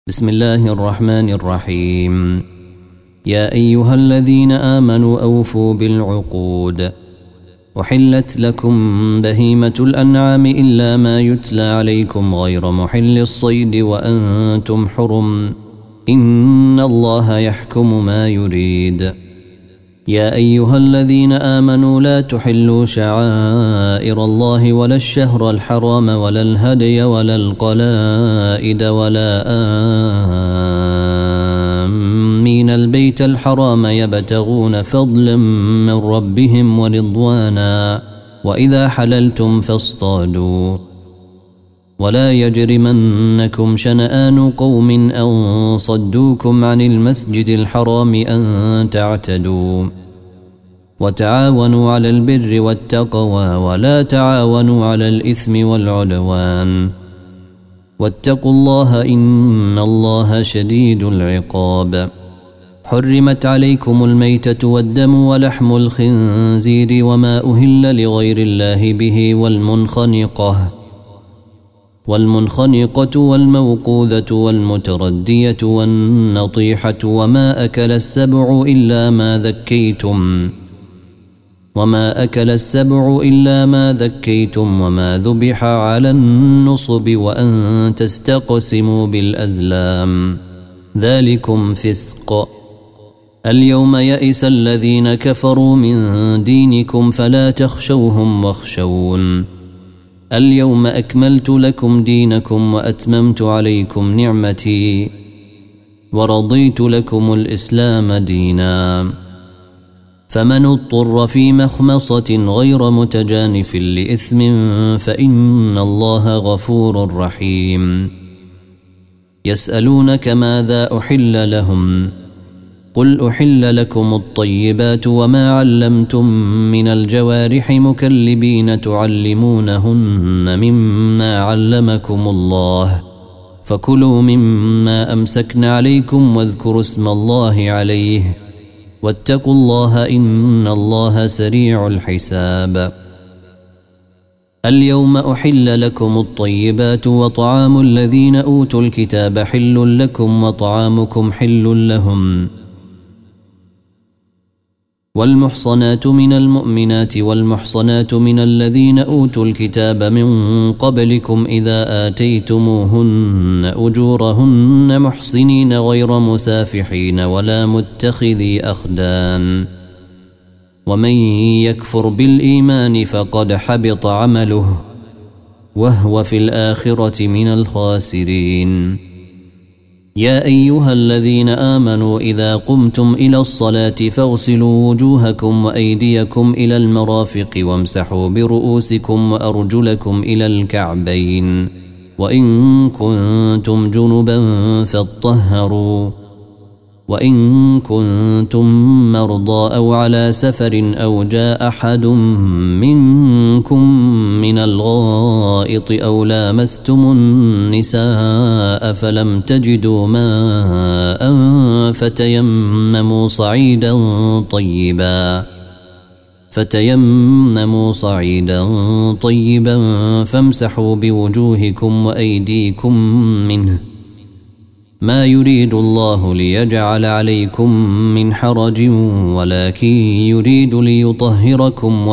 بسم الله الرحمن الرحيم. يا أيها الذين آمنوا أوفوا بالعقود. أحلت لكم بهيمة الأنعام إلا ما يتلى عليكم غير محل الصيد وأنتم حرم، إن الله يحكم ما يريد. يا أيها الذين آمنوا لا تحلوا شعائر الله ولا الشهر الحرام ولا الهدي ولا القلائد ولا آمين البيت الحرام يبتغون فضلا من ربهم ورضوانا، وإذا حللتم فاصطادوا. ولا يجرمنكم شنآن قوم أن صدوكم عن المسجد الحرام أن تعتدوا. وتعاونوا على البر والتقوى ولا تعاونوا على الإثم والعدوان، واتقوا الله إن الله شديد العقاب. حرمت عليكم الميتة والدم ولحم الخنزير وما أهل لغير الله به والمنخنقة والموقوذة والمتردية والنطيحة وما أكل السبع إلا ما ذكيتم وما ذبح على النصب وأن تستقسموا بالأزلام، ذلكم فسق. اليوم يئس الذين كفروا من دينكم فلا تخشوهم واخشون. اليوم أكملت لكم دينكم وأتممت عليكم نعمتي ورضيت لكم الإسلام دينا. فمن اضطر في مخمصة غير متجانف لإثم فإن الله غفور رحيم. يسألونك ماذا أحل لهم، قل أحل لكم الطيبات وما علمتم من الجوارح مكلبين تعلمونهن مما علمكم الله، فكلوا مما أمسكن عليكم واذكروا اسم الله عليه، واتقوا الله إن الله سريع الحساب. اليوم أحل لكم الطيبات وطعام الذين أوتوا الكتاب حل لكم وطعامكم حل لهم. والمحصنات من المؤمنات والمحصنات من الذين أوتوا الكتاب من قبلكم إذا آتيتموهن أجورهن محصنين غير مسافحين ولا متخذي أخدان، ومن يكفر بالإيمان فقد حبط عمله وهو في الآخرة من الخاسرين. يا أيها الذين آمنوا إذا قمتم إلى الصلاة فاغسلوا وجوهكم وأيديكم إلى المرافق وامسحوا برؤوسكم وأرجلكم إلى الكعبين، وإن كنتم جنبا فاطهروا، وإن كنتم مرضى أو على سفر أو جاء أحد منكم من الغائط أو لامستم النساء فلم تجدوا ماء فتيمموا صعيدا طيبا فامسحوا بوجوهكم وأيديكم منه، ما يريد الله ليجعل عليكم من حرج ولكن يريد ليطهركم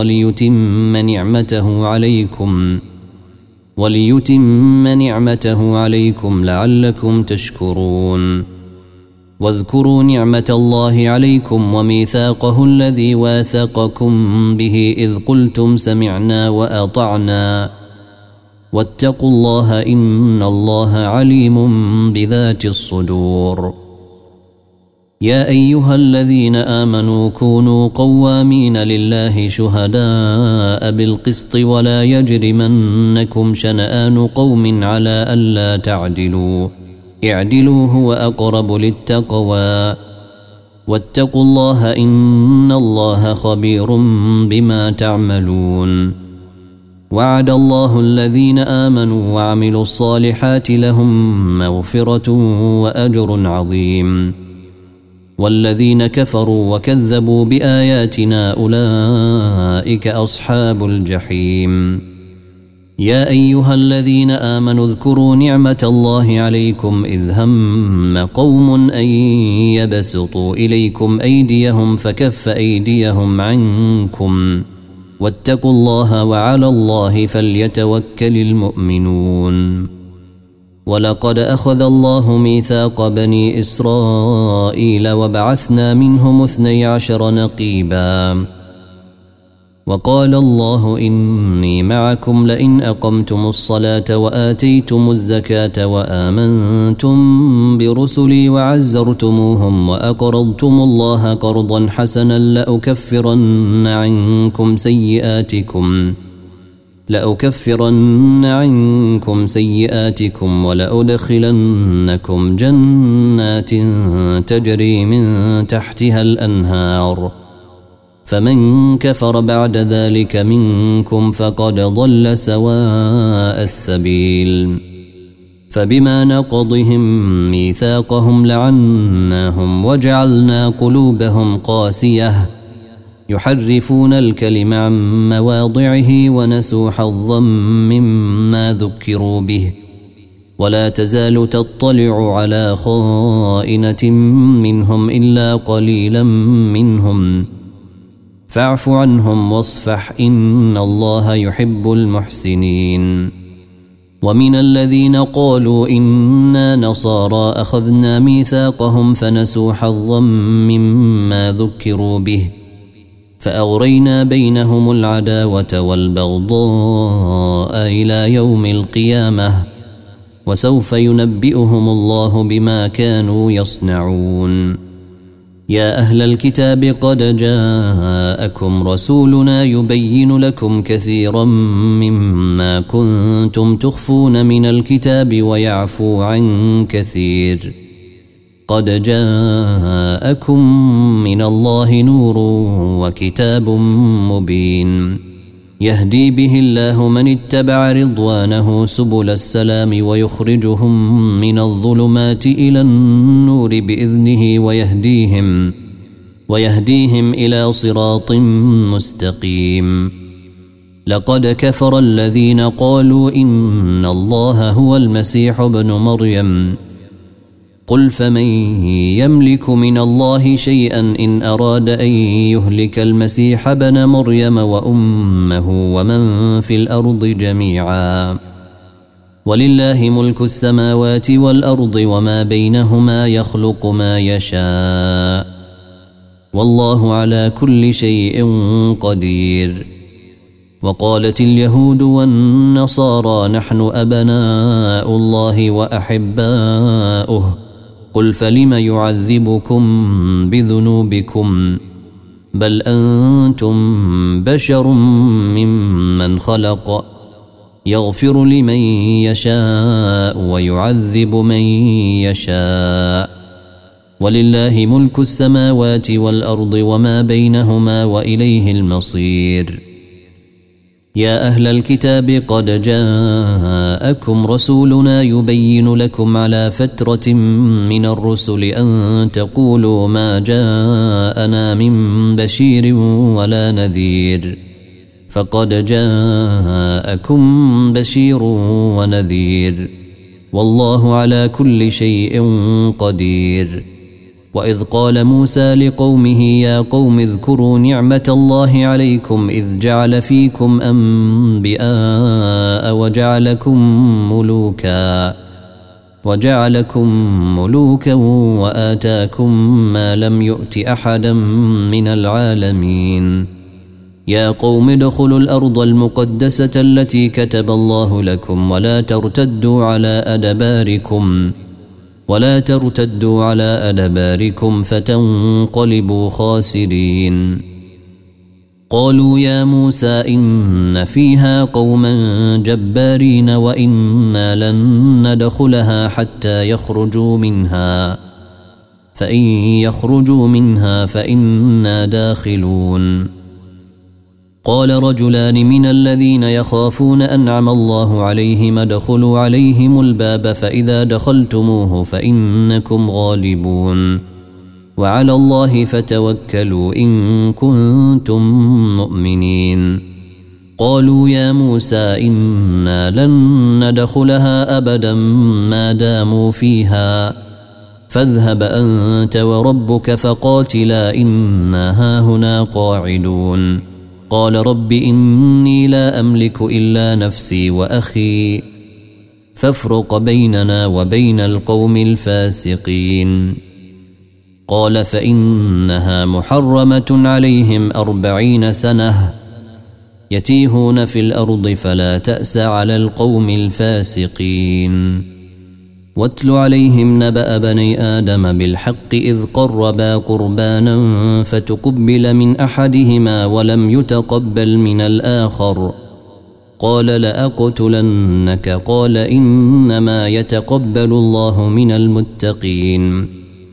وليتم نعمته عليكم لعلكم تشكرون. واذكروا نعمة الله عليكم وميثاقه الذي واثقكم به إذ قلتم سمعنا وأطعنا، واتقوا الله إن الله عليم بذات الصدور. يا أيها الذين آمنوا كونوا قوامين لله شهداء بالقسط ولا يجرمنكم شنآن قوم على ألا تعدلوا، اعدلوا هو أقرب للتقوى، واتقوا الله إن الله خبير بما تعملون. وعد الله الذين آمنوا وعملوا الصالحات لهم مغفرة وأجر عظيم، والذين كفروا وكذبوا بآياتنا أولئك أصحاب الجحيم. يا أيها الذين آمنوا اذكروا نعمة الله عليكم إذ هم قوم أن يبسطوا إليكم أيديهم فكف أيديهم عنكم واتقوا الله وعلى الله فليتوكل المؤمنون. ولقد أخذ الله ميثاق بني إسرائيل وبعثنا منهم 12 نقيبا وقال الله إني معكم لئن أقمتم الصلاة وآتيتم الزكاة وآمنتم برسلي وعزرتموهم وأقرضتم الله قرضا حسنا لأكفرن عنكم سيئاتكم ولأدخلنكم جنات تجري من تحتها الأنهار فمن كفر بعد ذلك منكم فقد ضل سواء السبيل. فبما نقضهم ميثاقهم لعناهم وجعلنا قلوبهم قاسية يحرفون الكلم عن مواضعه ونسوا حظا مما ذكروا به ولا تزال تطلع على خائنة منهم إلا قليلا منهم فاعف عنهم واصفح إن الله يحب المحسنين. ومن الذين قالوا إنا نصارى أخذنا ميثاقهم فنسوا حظا مما ذكروا به فأغرينا بينهم العداوة والبغضاء إلى يوم القيامة وسوف ينبئهم الله بما كانوا يصنعون. يا أهل الكتاب قد جاءكم رسولنا يبين لكم كثيرا مما كنتم تخفون من الكتاب ويعفو عن كثير قد جاءكم من الله نور وكتاب مبين يهدي به الله من اتبع رضوانه سبل السلام ويخرجهم من الظلمات إلى النور بإذنه ويهديهم إلى صراط مستقيم. لقد كفر الذين قالوا إن الله هو المسيح ابن مريم قل فمن يملك من الله شيئا إن أراد أن يهلك المسيح ابن مريم وأمه ومن في الأرض جميعا ولله ملك السماوات والأرض وما بينهما يخلق ما يشاء والله على كل شيء قدير. وقالت اليهود والنصارى نحن أبناء الله وأحباؤه قل فلم يعذبكم بذنوبكم بل أنتم بشر ممن خلق يغفر لمن يشاء ويعذب من يشاء ولله ملك السماوات والأرض وما بينهما وإليه المصير. يا أهل الكتاب قد جاءكم رسولنا يبين لكم على فترة من الرسل أن تقولوا ما جاءنا من بشير ولا نذير فقد جاءكم بشير ونذير والله على كل شيء قدير. وإذ قال موسى لقومه يا قوم اذكروا نعمة الله عليكم إذ جعل فيكم أنبياء وجعلكم ملوكا وآتاكم ما لم يؤت أحدا من العالمين. يا قوم ادخلوا الأرض المقدسة التي كتب الله لكم ولا ترتدوا على أدباركم فتنقلبوا خاسرين. قالوا يا موسى إن فيها قوما جبارين وإنا لن ندخلها حتى يخرجوا منها فإن يخرجوا منها فإنا داخلون. قال رجلان من الذين يخافون أنعم الله عليهم ادخلوا عليهم الباب فإذا دخلتموه فإنكم غالبون وعلى الله فتوكلوا إن كنتم مؤمنين. قالوا يا موسى إنا لن ندخلها أبدا ما داموا فيها فاذهب أنت وربك فقاتلا إنا هاهنا قاعدون قال رب إني لا أملك إلا نفسي وأخي فافرق بيننا وبين القوم الفاسقين قال فإنها محرمة عليهم 40 سنة يتيهون في الأرض فلا تأس على القوم الفاسقين واتل عليهم نبأ بني آدم بالحق إذ قربا قربانا فتقبل من أحدهما ولم يتقبل من الآخر قال لأقتلنك قال إنما يتقبل الله من المتقين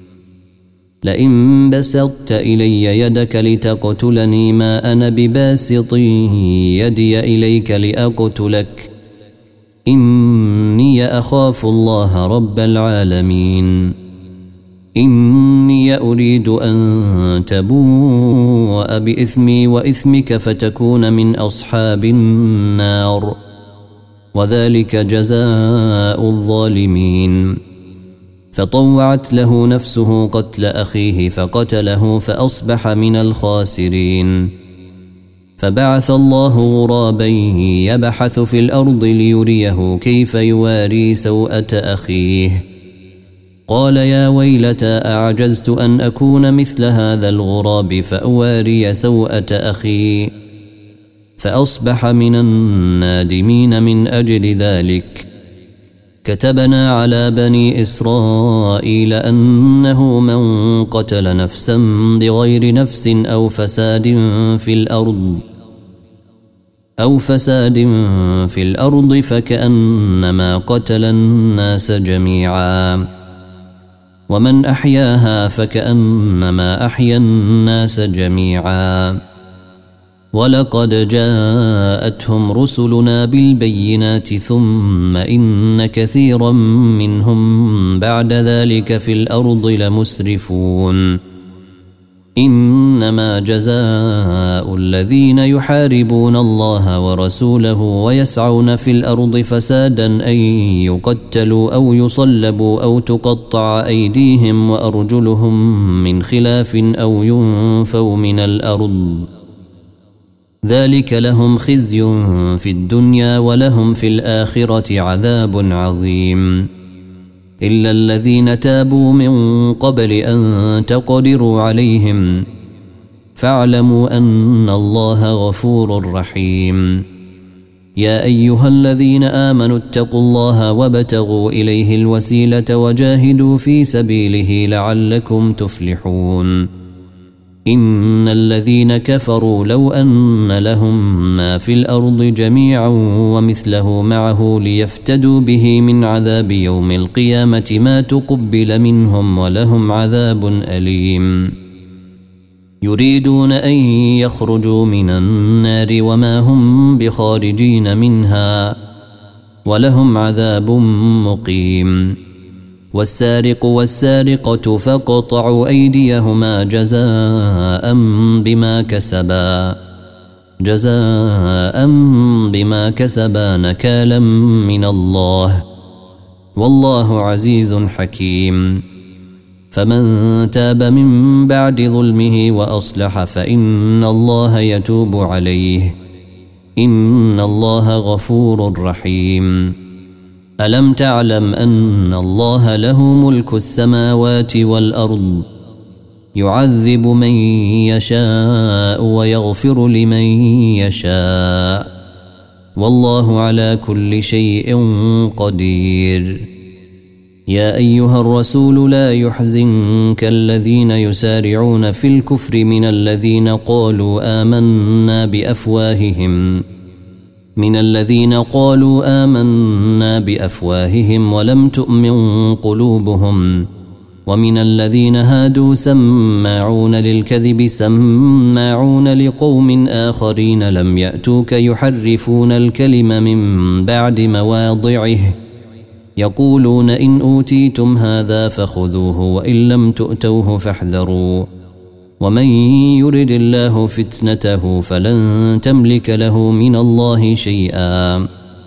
لئن بسطت إلي يدك لتقتلني ما أنا بباسط يدي إليك لأقتلك إني أخاف الله رب العالمين إني أريد أن تبوء بإثمي وإثمك فتكون من أصحاب النار وذلك جزاء الظالمين فطوعت له نفسه قتل أخيه فقتله فأصبح من الخاسرين فبعث الله غرابا يبحث في الأرض ليريه كيف يواري سوءة أخيه قال يا ويلتى أعجزت أن أكون مثل هذا الغراب فأواري سوءة أخي فأصبح من النادمين من أجل ذلك كتبنا على بني إسرائيل أنه من قتل نفسا بغير نفس أو فساد في الأرض فكأنما قتل الناس جميعا ومن أحياها فكأنما أحيا الناس جميعا ولقد جاءتهم رسلنا بالبينات ثم إن كثيرا منهم بعد ذلك في الأرض لمسرفون إنما جزاء الذين يحاربون الله ورسوله ويسعون في الأرض فسادا أن يقتلوا أو يصلبوا أو تقطع أيديهم وأرجلهم من خلاف أو ينفوا من الأرض ذلك لهم خزي في الدنيا ولهم في الآخرة عذاب عظيم إلا الذين تابوا من قبل أن تقدروا عليهم فاعلموا أن الله غفور رحيم يا أيها الذين آمنوا اتقوا الله وابتغوا إليه الوسيلة وجاهدوا في سبيله لعلكم تفلحون إن الذين كفروا لو أن لهم ما في الأرض جميعا ومثله معه ليفتدوا به من عذاب يوم القيامة ما تقبل منهم ولهم عذاب أليم يريدون أن يخرجوا من النار وما هم بخارجين منها ولهم عذاب مقيم والسارق والسارقة فاقطعوا أيديهما جزاء بما كسبا نكالا من الله والله عزيز حكيم فمن تاب من بعد ظلمه وأصلح فإن الله يتوب عليه إن الله غفور رحيم ألم تعلم أن الله له ملك السماوات والأرض يعذب من يشاء ويغفر لمن يشاء والله على كل شيء قدير يا أيها الرسول لا يحزنك الذين يسارعون في الكفر من الذين قالوا آمنا بأفواههم ولم تؤمن قلوبهم ومن الذين هادوا سماعون للكذب سماعون لقوم آخرين لم يأتوك يحرفون الكلم من بعد مواضعه يقولون إن أوتيتم هذا فخذوه وإن لم تؤتوه فاحذروا ومن يرد الله فتنته فلن تملك له من الله شيئا.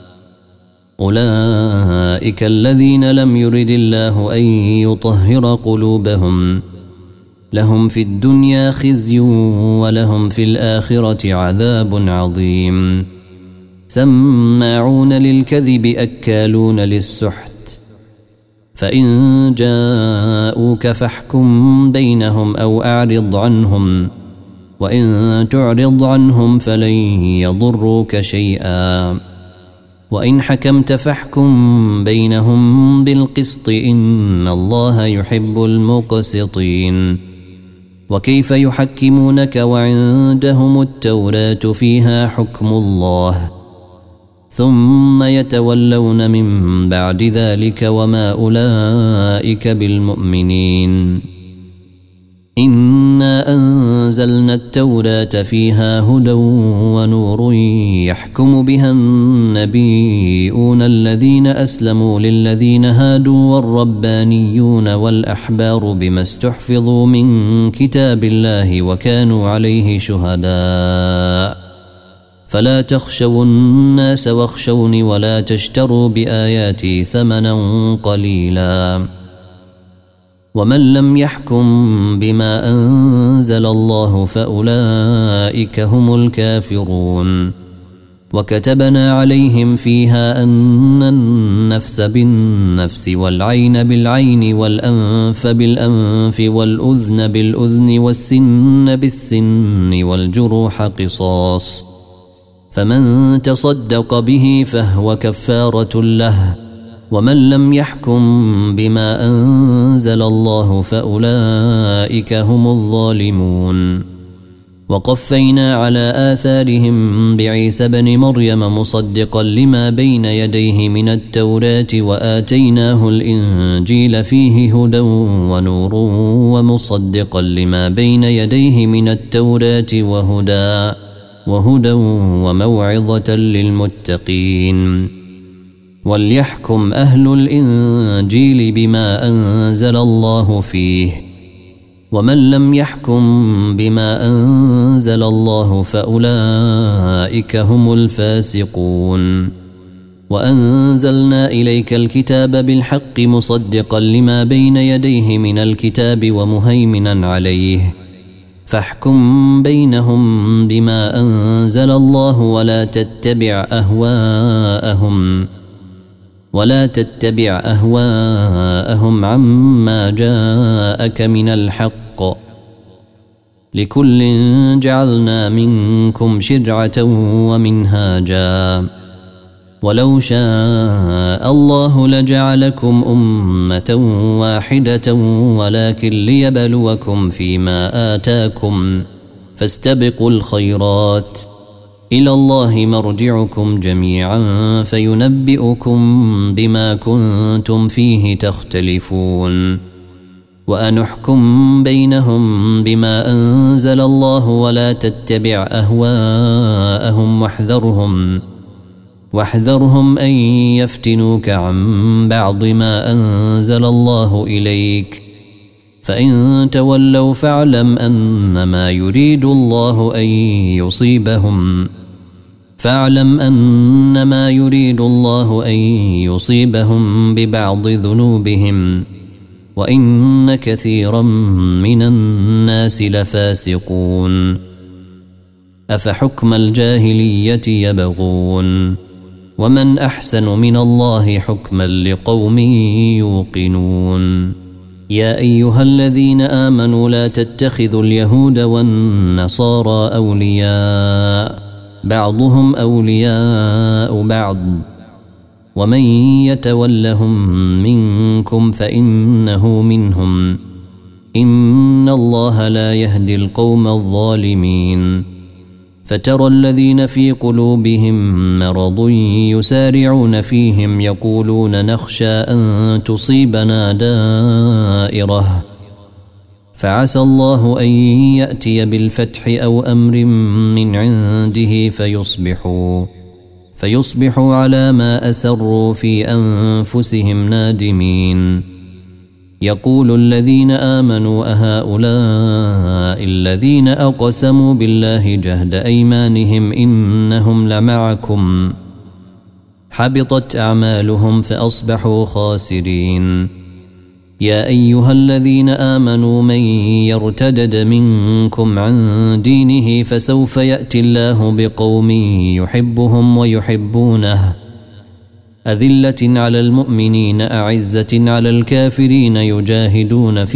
أولئك الذين لم يرد الله أن يطهر قلوبهم لهم في الدنيا خزي ولهم في الآخرة عذاب عظيم. سماعون للكذب أكالون للسحت فإن جاءوك فاحكم بينهم أو أعرض عنهم وإن تعرض عنهم فلن يضروك شيئا وإن حكمت فاحكم بينهم بالقسط إن الله يحب المقسطين. وكيف يحكمونك وعندهم التوراة فيها حكم الله ثم يتولون من بعد ذلك وما أولئك بالمؤمنين. إنا أنزلنا التوراة فيها هدى ونور يحكم بها النبيون الذين أسلموا للذين هادوا والربانيون والأحبار بما استحفظوا من كتاب الله وكانوا عليه شهداء. فلا تخشوا الناس واخشوني ولا تشتروا بآياتي ثمنا قليلا. ومن لم يحكم بما أنزل الله فأولئك هم الكافرون. وكتبنا عليهم فيها أن النفس بالنفس والعين بالعين والأنف بالأنف والأذن بالأذن والسن بالسن والجروح قصاص فمن تصدق به فهو كفارة له. ومن لم يحكم بما أنزل الله فأولئك هم الظالمون. وقفينا على آثارهم بعيسى بن مريم مصدقا لما بين يديه من التوراة وآتيناه الإنجيل فيه هدى ونور ومصدقا لما بين يديه من التوراة وهدى وموعظة للمتقين. وليحكم أهل الإنجيل بما أنزل الله فيه ومن لم يحكم بما أنزل الله فأولئك هم الفاسقون. وأنزلنا إليك الكتاب بالحق مصدقا لما بين يديه من الكتاب ومهيمنا عليه فاحكم بينهم بما أنزل الله ولا تتبع أهواءهم عما جاءك من الحق. لكل جعلنا منكم شرعة ومنهاجا ولو شاء الله لجعلكم أمة واحدة ولكن ليبلوكم فيما آتاكم فاستبقوا الخيرات إلى الله مرجعكم جميعا فينبئكم بما كنتم فيه تختلفون. وأنحكم بينهم بما أنزل الله ولا تتبع أهواءهم واحذرهم أن يفتنوك عن بعض ما أنزل الله إليك فإن تولوا فاعلم أنما يريد الله أن يصيبهم ببعض ذنوبهم وإن كثيرا من الناس لفاسقون. أفحكم الجاهلية يبغون ومن أحسن من الله حكما لقوم يوقنون. يا أيها الذين آمنوا لا تتخذوا اليهود والنصارى أولياء بعضهم أولياء بعض ومن يتولهم منكم فإنه منهم إن الله لا يهدي القوم الظالمين. فترى الذين في قلوبهم مرض يسارعون فيهم يقولون نخشى أن تصيبنا دائرة فعسى الله أن يأتي بالفتح أو أمر من عنده فيصبحوا على ما أسروا في أنفسهم نادمين. يقول الذين آمنوا أهؤلاء الذين أقسموا بالله جهد أيمانهم إنهم لمعكم حبطت أعمالهم فأصبحوا خاسرين. يا أيها الذين آمنوا من يرتدد منكم عن دينه فسوف يأتي الله بقوم يحبهم ويحبونه أذلة على المؤمنين أعزة على الكافرين يجاهدون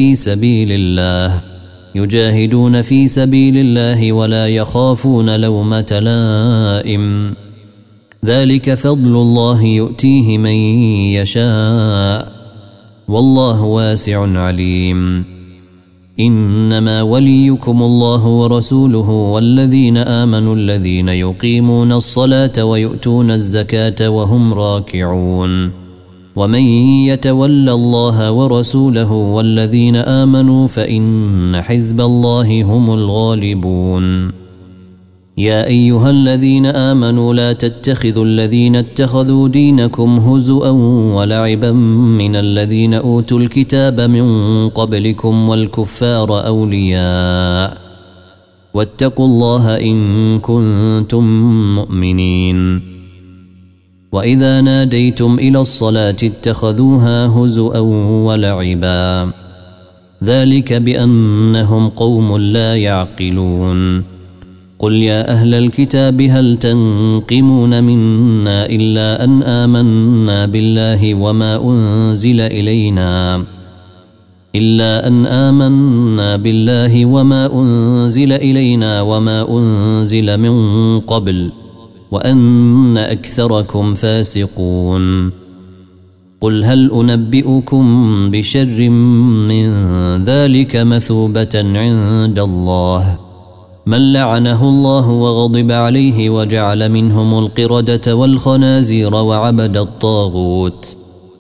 في سبيل الله ولا يخافون لومة لائم ذلك فضل الله يؤتيه من يشاء والله واسع عليم. إنما وليكم الله ورسوله والذين آمنوا الذين يقيمون الصلاة ويؤتون الزكاة وهم راكعون ومن يتول الله ورسوله والذين آمنوا فإن حزب الله هم الغالبون. يا أيها الذين آمنوا لا تتخذوا الذين اتخذوا دينكم هزؤا ولعبا من الذين أوتوا الكتاب من قبلكم والكفار أولياء واتقوا الله إن كنتم مؤمنين. وإذا ناديتم إلى الصلاة اتخذوها هزؤا ولعبا ذلك بأنهم قوم لا يعقلون. قل يا أهل الكتاب هل تنقمون منا إلا أن آمنا بالله وما أنزل إلينا وما أنزل من قبل وأن أكثركم فاسقون. قل هل أنبئكم بشر من ذلك مثوبة عند الله من لعنه الله وغضب عليه وجعل منهم القردة والخنازير وعبد الطاغوت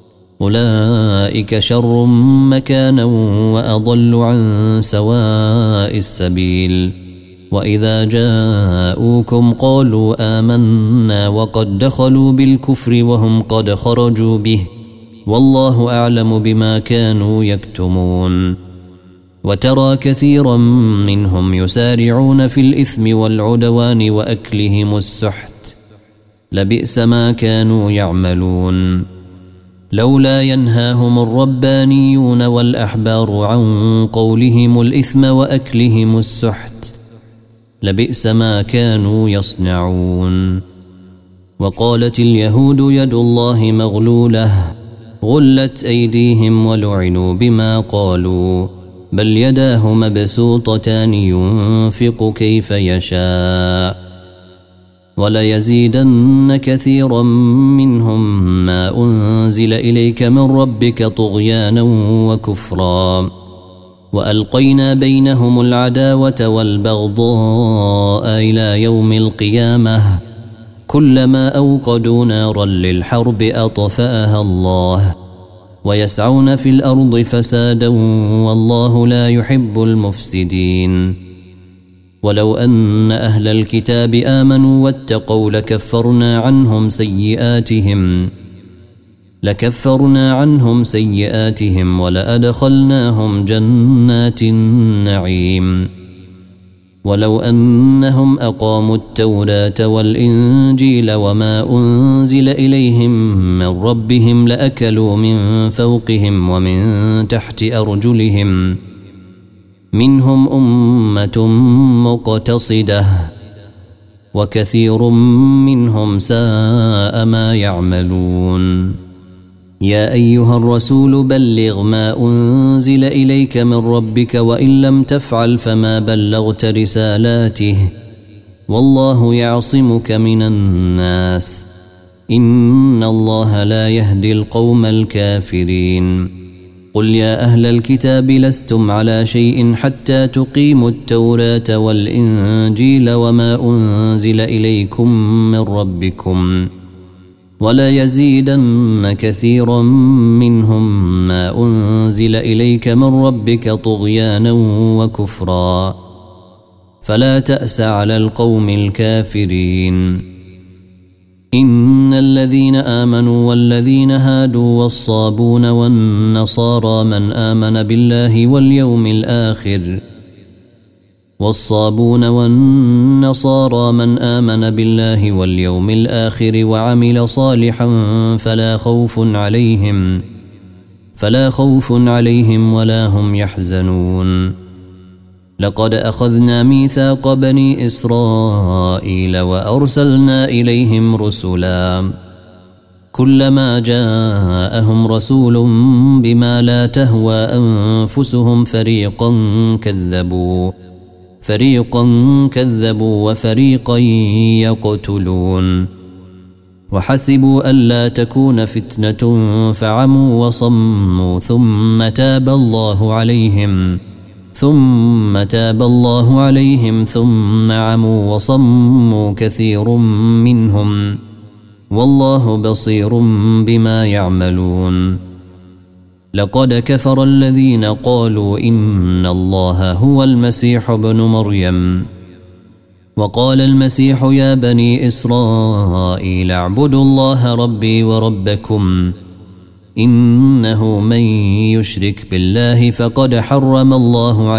أولئك شر مكانا وأضل عن سواء السبيل. وإذا جاءوكم قالوا آمنا وقد دخلوا بالكفر وهم قد خرجوا به والله أعلم بما كانوا يكتمون. وترى كثيرا منهم يسارعون في الإثم والعدوان وأكلهم السحت لبئس ما كانوا يعملون. لولا ينهاهم الربانيون والأحبار عن قولهم الإثم وأكلهم السحت لبئس ما كانوا يصنعون. وقالت اليهود يد الله مغلولة غلت أيديهم ولعنوا بما قالوا بل يداه مبسوطتان ينفق كيف يشاء وليزيدن كثيرا منهم ما أنزل إليك من ربك طغيانا وكفرا وألقينا بينهم العداوة والبغضاء إلى يوم القيامة كلما أوقدوا نارا للحرب أطفأها الله ويسعون في الأرض فسادا والله لا يحب المفسدين. ولو أن أهل الكتاب آمنوا واتقوا لكفرنا عنهم سيئاتهم ولأدخلناهم جنات النعيم. ولو أنهم أقاموا التوراة والإنجيل وما أنزل إليهم من ربهم لأكلوا من فوقهم ومن تحت أرجلهم منهم أمة مقتصدة وكثير منهم ساء ما يعملون. يا أيها الرسول بلغ ما أنزل إليك من ربك وإن لم تفعل فما بلغت رسالاته والله يعصمك من الناس إن الله لا يهدي القوم الكافرين. قل يا أهل الكتاب لستم على شيء حتى تقيموا التوراة والإنجيل وما أنزل إليكم من ربكم ولا يزيدن كثيرا منهم ما أنزل إليك من ربك طغيانا وكفرا فلا تأس على القوم الكافرين. إن الذين آمنوا والذين هادوا والصابون والنصارى من آمن بالله واليوم الآخر وعمل صالحا فلا خوف عليهم ولا هم يحزنون. لقد أخذنا ميثاق بني إسرائيل وأرسلنا إليهم رسلا كلما جاءهم رسول بما لا تهوى أنفسهم فريقا كذبوا وفريقا يقتلون وحسبوا ألا تكون فتنة فعموا وصموا ثم تاب الله عليهم ثم عموا وصموا كثير منهم والله بصير بما يعملون. لقد كفر الذين قالوا إن الله هو المسيح ابن مريم وقال المسيح يا بني إسرائيل اعبدوا الله ربي وربكم إنه من يشرك بالله فقد حرم الله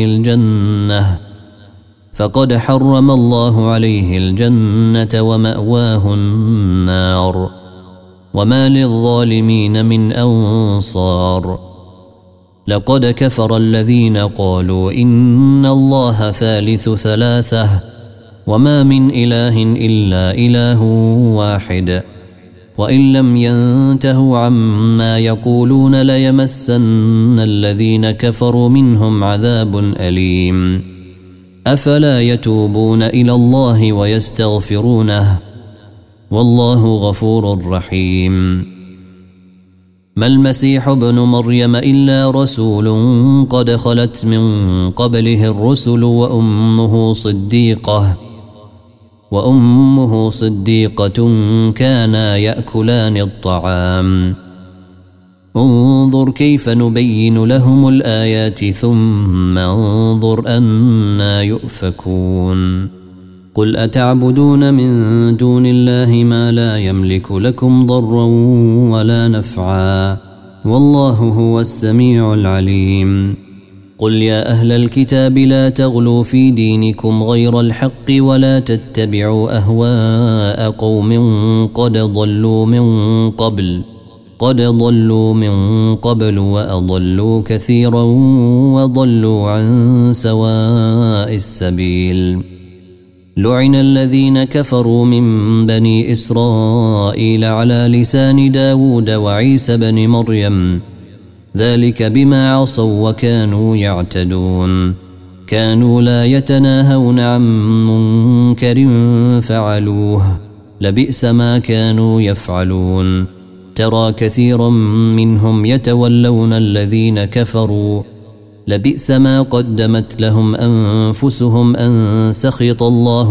عليه الجنة ومأواه النار وما للظالمين من أنصار. لقد كفر الذين قالوا إن الله ثالث ثلاثة وما من إله إلا إله واحد وإن لم ينتهوا عما يقولون ليمسن الذين كفروا منهم عذاب أليم. أفلا يتوبون إلى الله ويستغفرونه والله غفور رحيم. ما المسيح ابن مريم إلا رسول قد خلت من قبله الرسل وأمه صديقة كانا يأكلان الطعام. انظر كيف نبين لهم الآيات ثم انظر أنا يؤفكون. قل أتعبدون من دون الله ما لا يملك لكم ضرا ولا نفعا والله هو السميع العليم. قل يا أهل الكتاب لا تغلوا في دينكم غير الحق ولا تتبعوا أهواء قوم قد ضلوا من قبل وأضلوا كثيرا وضلوا عن سواء السبيل. لعن الذين كفروا من بني إسرائيل على لسان داود وعيسى بن مريم ذلك بما عصوا وكانوا يعتدون. كانوا لا يتناهون عن منكر فعلوه لبئس ما كانوا يفعلون. ترى كثيرا منهم يتولون الذين كفروا لبئس ما قدمت لهم أنفسهم أن سخط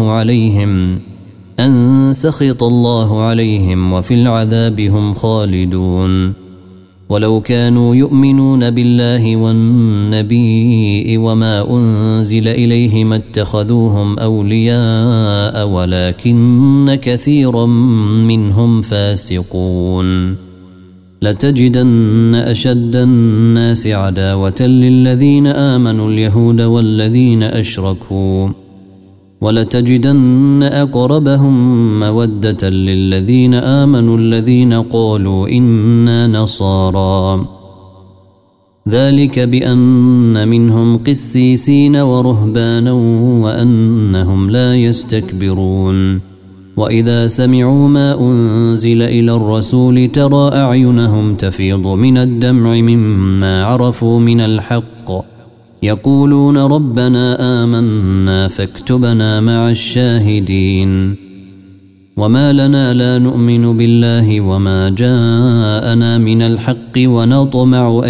الله عليهم وفي العذاب هم خالدون. ولو كانوا يؤمنون بالله والنبي وما أنزل إليه ما اتخذوهم أولياء ولكن كثيرا منهم فاسقون. لتجدن أشد الناس عداوة للذين آمنوا اليهود والذين أشركوا ولتجدن أقربهم مودة للذين آمنوا الذين قالوا إنا نصارى ذلك بأن منهم قسيسين ورهبانا وأنهم لا يستكبرون. وإذا سمعوا ما أنزل إلى الرسول ترى أعينهم تفيض من الدمع مما عرفوا من الحق يقولون ربنا آمنا فاكتبنا مع الشاهدين. وما لنا لا نؤمن بالله وما جاءنا من الحق ونطمع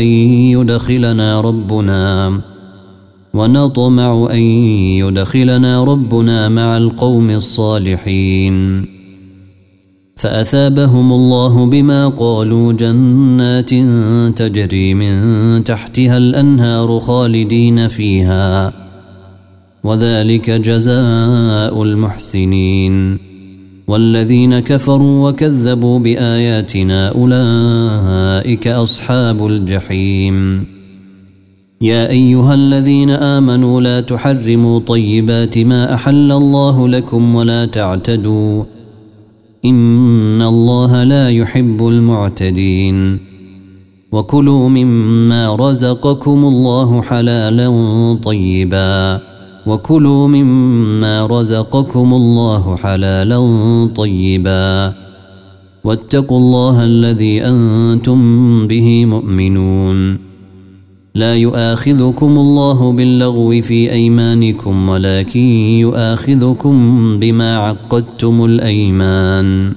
أن يدخلنا ربنا مع القوم الصالحين. فأثابهم الله بما قالوا جنات تجري من تحتها الأنهار خالدين فيها وذلك جزاء المحسنين. والذين كفروا وكذبوا بآياتنا أولئك أصحاب الجحيم. يا أيها الذين آمنوا لا تحرموا طيبات ما أحل الله لكم ولا تعتدوا إن الله لا يحب المعتدين. وكلوا مما رزقكم الله حلالا طيبا واتقوا الله الذي أنتم به مؤمنون. لا يؤاخذكم الله باللغو في أيمانكم ولكن يؤاخذكم بما عقدتم الأيمان،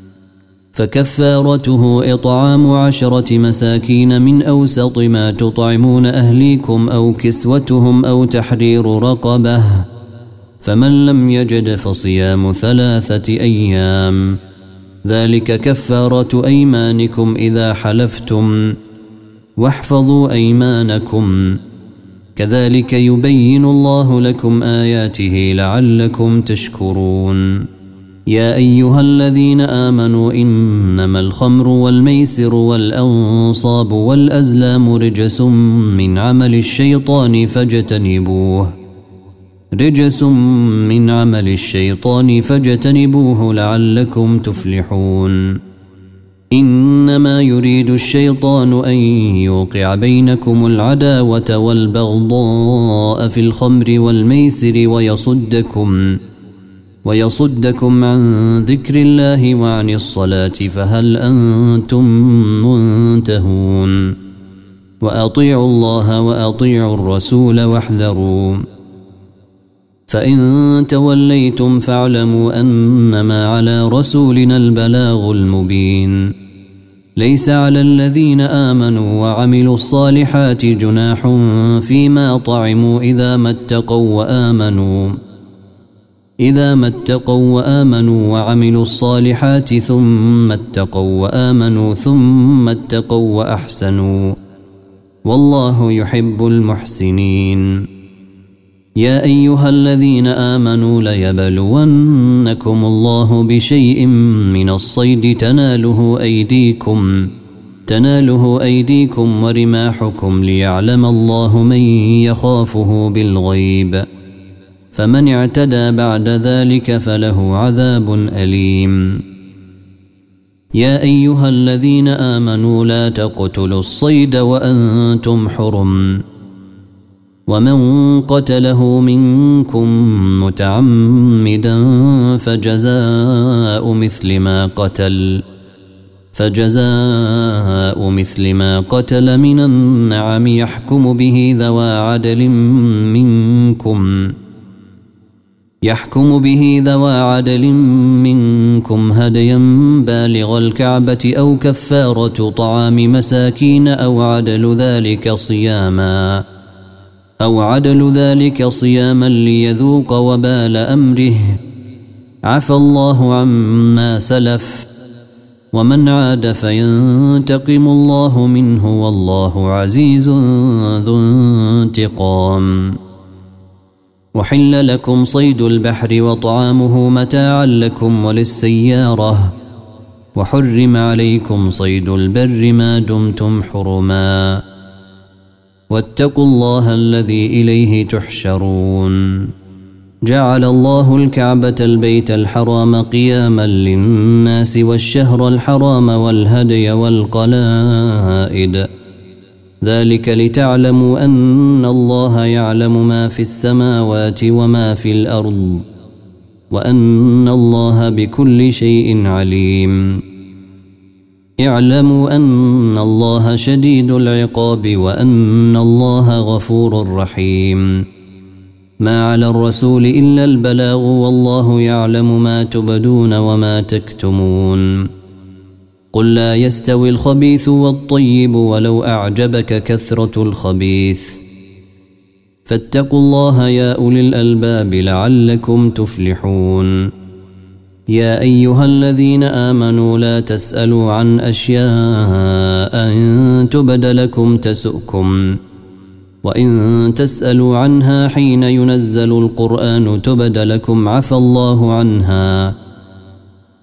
فكفارته إطعام 10 مساكين من أوسط ما تطعمون أهليكم أو كسوتهم أو تحرير رقبة، فمن لم يجد فصيام 3 أيام، ذلك كفارة أيمانكم إذا حلفتم، واحفظوا أيمانكم، كذلك يبين الله لكم آياته لعلكم تشكرون. يا أيها الذين آمنوا إنما الخمر والميسر والأنصاب والأزلام رجس من عمل الشيطان فاجتنبوه لعلكم تفلحون. إنما يريد الشيطان أن يوقع بينكم العداوة والبغضاء في الخمر والميسر ويصدكم عن ذكر الله وعن الصلاة، فهل أنتم منتهون؟ وأطيعوا الله وأطيعوا الرسول واحذروا، فإن توليتم فاعلموا أنما على رسولنا البلاغ المبين. ليس على الذين آمنوا وعملوا الصالحات جناح فيما طعموا إذا ما اتقوا وآمنوا وعملوا الصالحات ثم اتقوا وآمنوا ثم اتقوا وأحسنوا، والله يحب المحسنين. يا أيها الذين آمنوا ليبلونكم الله بشيء من الصيد تناله أيديكم ورماحكم ليعلم الله من يخافه بالغيب، فمن اعتدى بعد ذلك فله عذاب أليم. يا أيها الذين آمنوا لا تقتلوا الصيد وأنتم حرم، ومن قتله منكم متعمدا فجزاء مثل ما قتل من النعم يحكم به ذوى عدل منكم هديا بالغ الكعبة أو كفارة طعام مساكين أو عدل ذلك صياما ليذوق وبال أمره، عفى الله عما سلف، ومن عاد فينتقم الله منه، والله عزيز ذو انتقام. وحل لكم صيد البحر وطعامه متاعا لكم وللسيارة، وحرم عليكم صيد البر ما دمتم حرما، واتقوا الله الذي إليه تحشرون. جعل الله الكعبة البيت الحرام قياما للناس والشهر الحرام والهدي والقلائد، ذلك لتعلموا أن الله يعلم ما في السماوات وما في الأرض، وأن الله بكل شيء عليم. اعلموا أن الله شديد العقاب وأن الله غفور رحيم. ما على الرسول إلا البلاغ، والله يعلم ما تبدون وما تكتمون. قل لا يستوي الخبيث والطيب ولو أعجبك كثرة الخبيث، فاتقوا الله يا أولي الألباب لعلكم تفلحون. يا أيها الذين آمنوا لا تسألوا عن أشياء إن تبد لكم تسؤكم، وإن تسألوا عنها حين ينزل القرآن تبد لكم عفى الله عنها،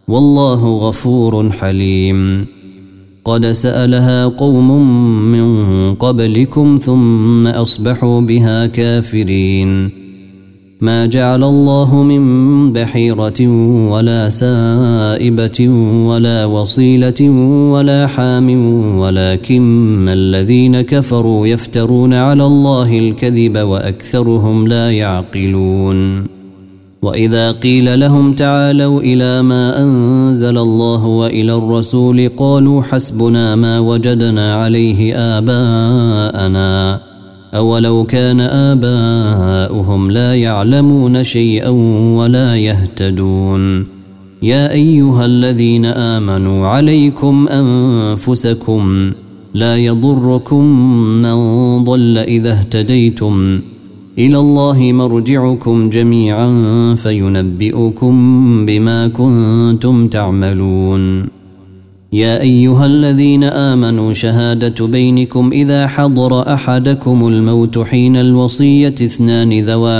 والله غفور حليم. قد سألها قوم من قبلكم ثم أصبحوا بها كافرين. ما جعل الله من بحيرة ولا سائبة ولا وصيلة ولا حام ولكن الذين كفروا يفترون على الله الكذب وأكثرهم لا يعقلون. وإذا قيل لهم تعالوا إلى ما أنزل الله وإلى الرسول قالوا حسبنا ما وجدنا عليه آباءنا أولو كان آباؤهم لا يعلمون شيئا ولا يهتدون. يا أيها الذين آمنوا عليكم أنفسكم لا يضركم من ضل إذا اهتديتم إلى الله مرجعكم جميعا فينبئكم بما كنتم تعملون. يا أيها الذين آمنوا شهادة بينكم إذا حضر أحدكم الموت حين الوصية اثنان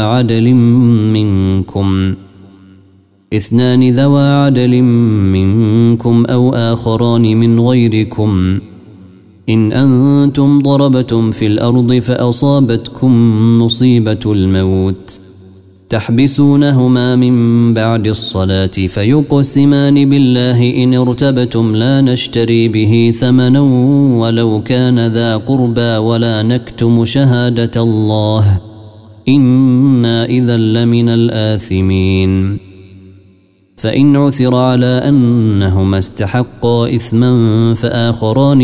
ذوى عدل منكم أو آخران من غيركم إن أنتم ضربتم في الأرض فأصابتكم مصيبة الموت تحبسونهما من بعد الصلاة فيقسمان بالله إن ارتبتم لا نشتري به ثمنا ولو كان ذا قربى ولا نكتم شهادة الله إنا إذا لمن الآثمين. فإن عثر على أنهما استحقا إثما فآخران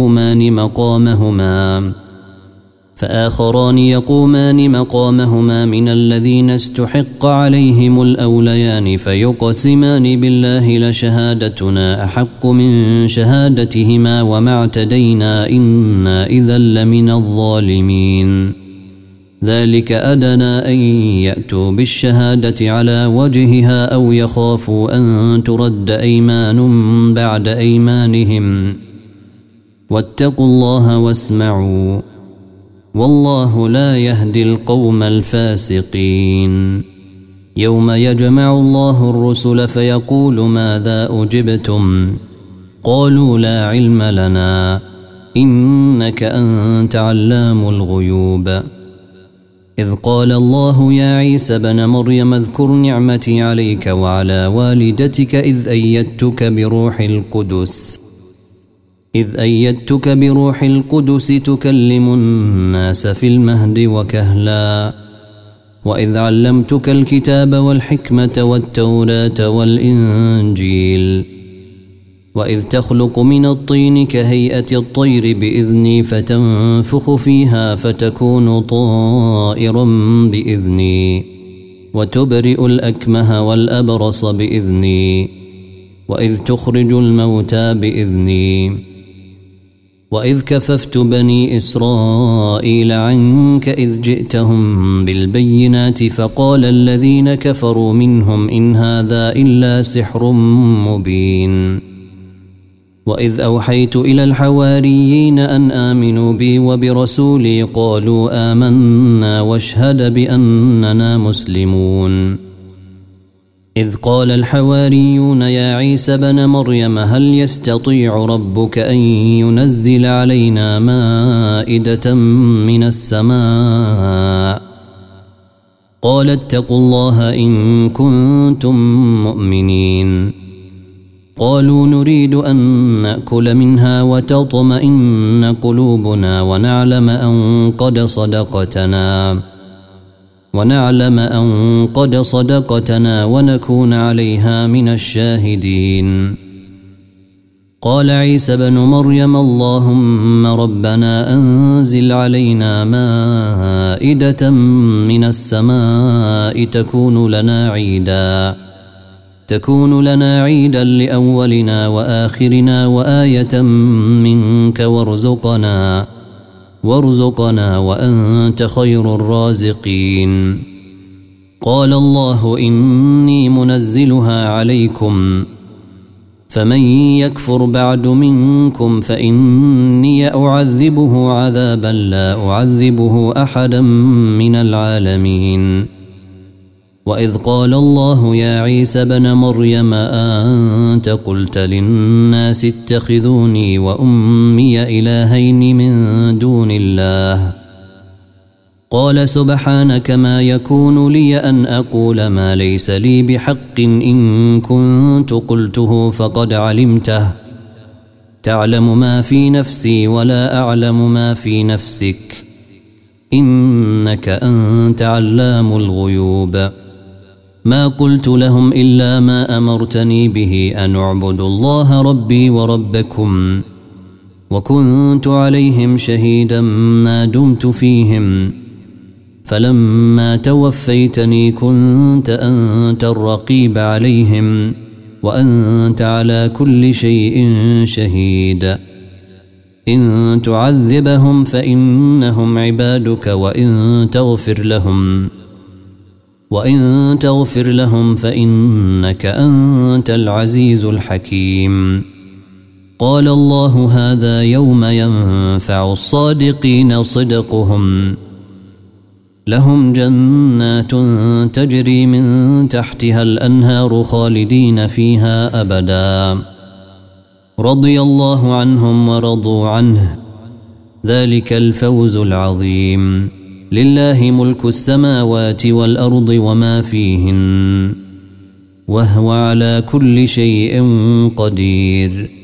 يقومان مقامهما من الذين استحق عليهم الأوليان فيقسمان بالله لشهادتنا أحق من شهادتهما وما اعتدينا إنا إذا لمن الظالمين. ذلك أدنى أن يأتوا بالشهادة على وجهها أو يخافوا أن ترد أيمان بعد أيمانهم واتقوا الله واسمعوا والله لا يهدي القوم الفاسقين. يوم يجمع الله الرسل فيقول ماذا أجبتم قالوا لا علم لنا إنك أنت علام الغيوب. إذ قال الله يا عيسى بن مريم اذكر نعمتي عليك وعلى والدتك إذ أيدتك بروح القدس تكلم الناس في المهد وكهلا وإذ علمتك الكتاب والحكمة والتوراة والإنجيل وإذ تخلق من الطين كهيئة الطير بإذني فتنفخ فيها فتكون طائرا بإذني وتبرئ الأكمه والأبرص بإذني وإذ تخرج الموتى بإذني وإذ كففت بني إسرائيل عنك إذ جئتهم بالبينات فقال الذين كفروا منهم إن هذا إلا سحر مبين. وإذ أوحيت إلى الحواريين أن آمنوا بي وبرسولي قالوا آمنا واشهد بأننا مسلمون. إذ قال الحواريون يا عيسى بن مريم هل يستطيع ربك أن ينزل علينا مائدة من السماء قال اتقوا الله إن كنتم مؤمنين. قالوا نريد أن نأكل منها وتطمئن قلوبنا ونعلم أن قد صدقتنا ونكون عليها من الشاهدين. قال عيسى بن مريم اللهم ربنا أنزل علينا مائدة من السماء تكون لنا عيدا لأولنا وآخرنا وآية منك وارزقنا وأنت خير الرازقين. قال الله إني منزلها عليكم فمن يكفر بعد منكم فإني أعذبه عذابا لا أعذبه أحدا من العالمين. وإذ قال الله يا عيسى ابن مريم أنت قلت للناس اتخذوني وأمي إلهين من دون الله قال سبحانك ما يكون لي أن أقول ما ليس لي بحق إن كنت قلته فقد علمته تعلم ما في نفسي ولا أعلم ما في نفسك إنك أنت علام الغيوب ما قلت لهم إلا ما أمرتني به أن اعبدوا الله ربي وربكم وكنت عليهم شهيدا ما دمت فيهم فلما توفيتني كنت أنت الرقيب عليهم وأنت على كل شيء شهيد إن تعذبهم فإنهم عبادك وإن تغفر لهم فإنك أنت العزيز الحكيم قال الله هذا يوم ينفع الصادقين صدقهم لهم جنات تجري من تحتها الأنهار خالدين فيها أبدا رضي الله عنهم ورضوا عنه ذلك الفوز العظيم لله ملك السماوات والأرض وما فيهن وهو على كل شيء قدير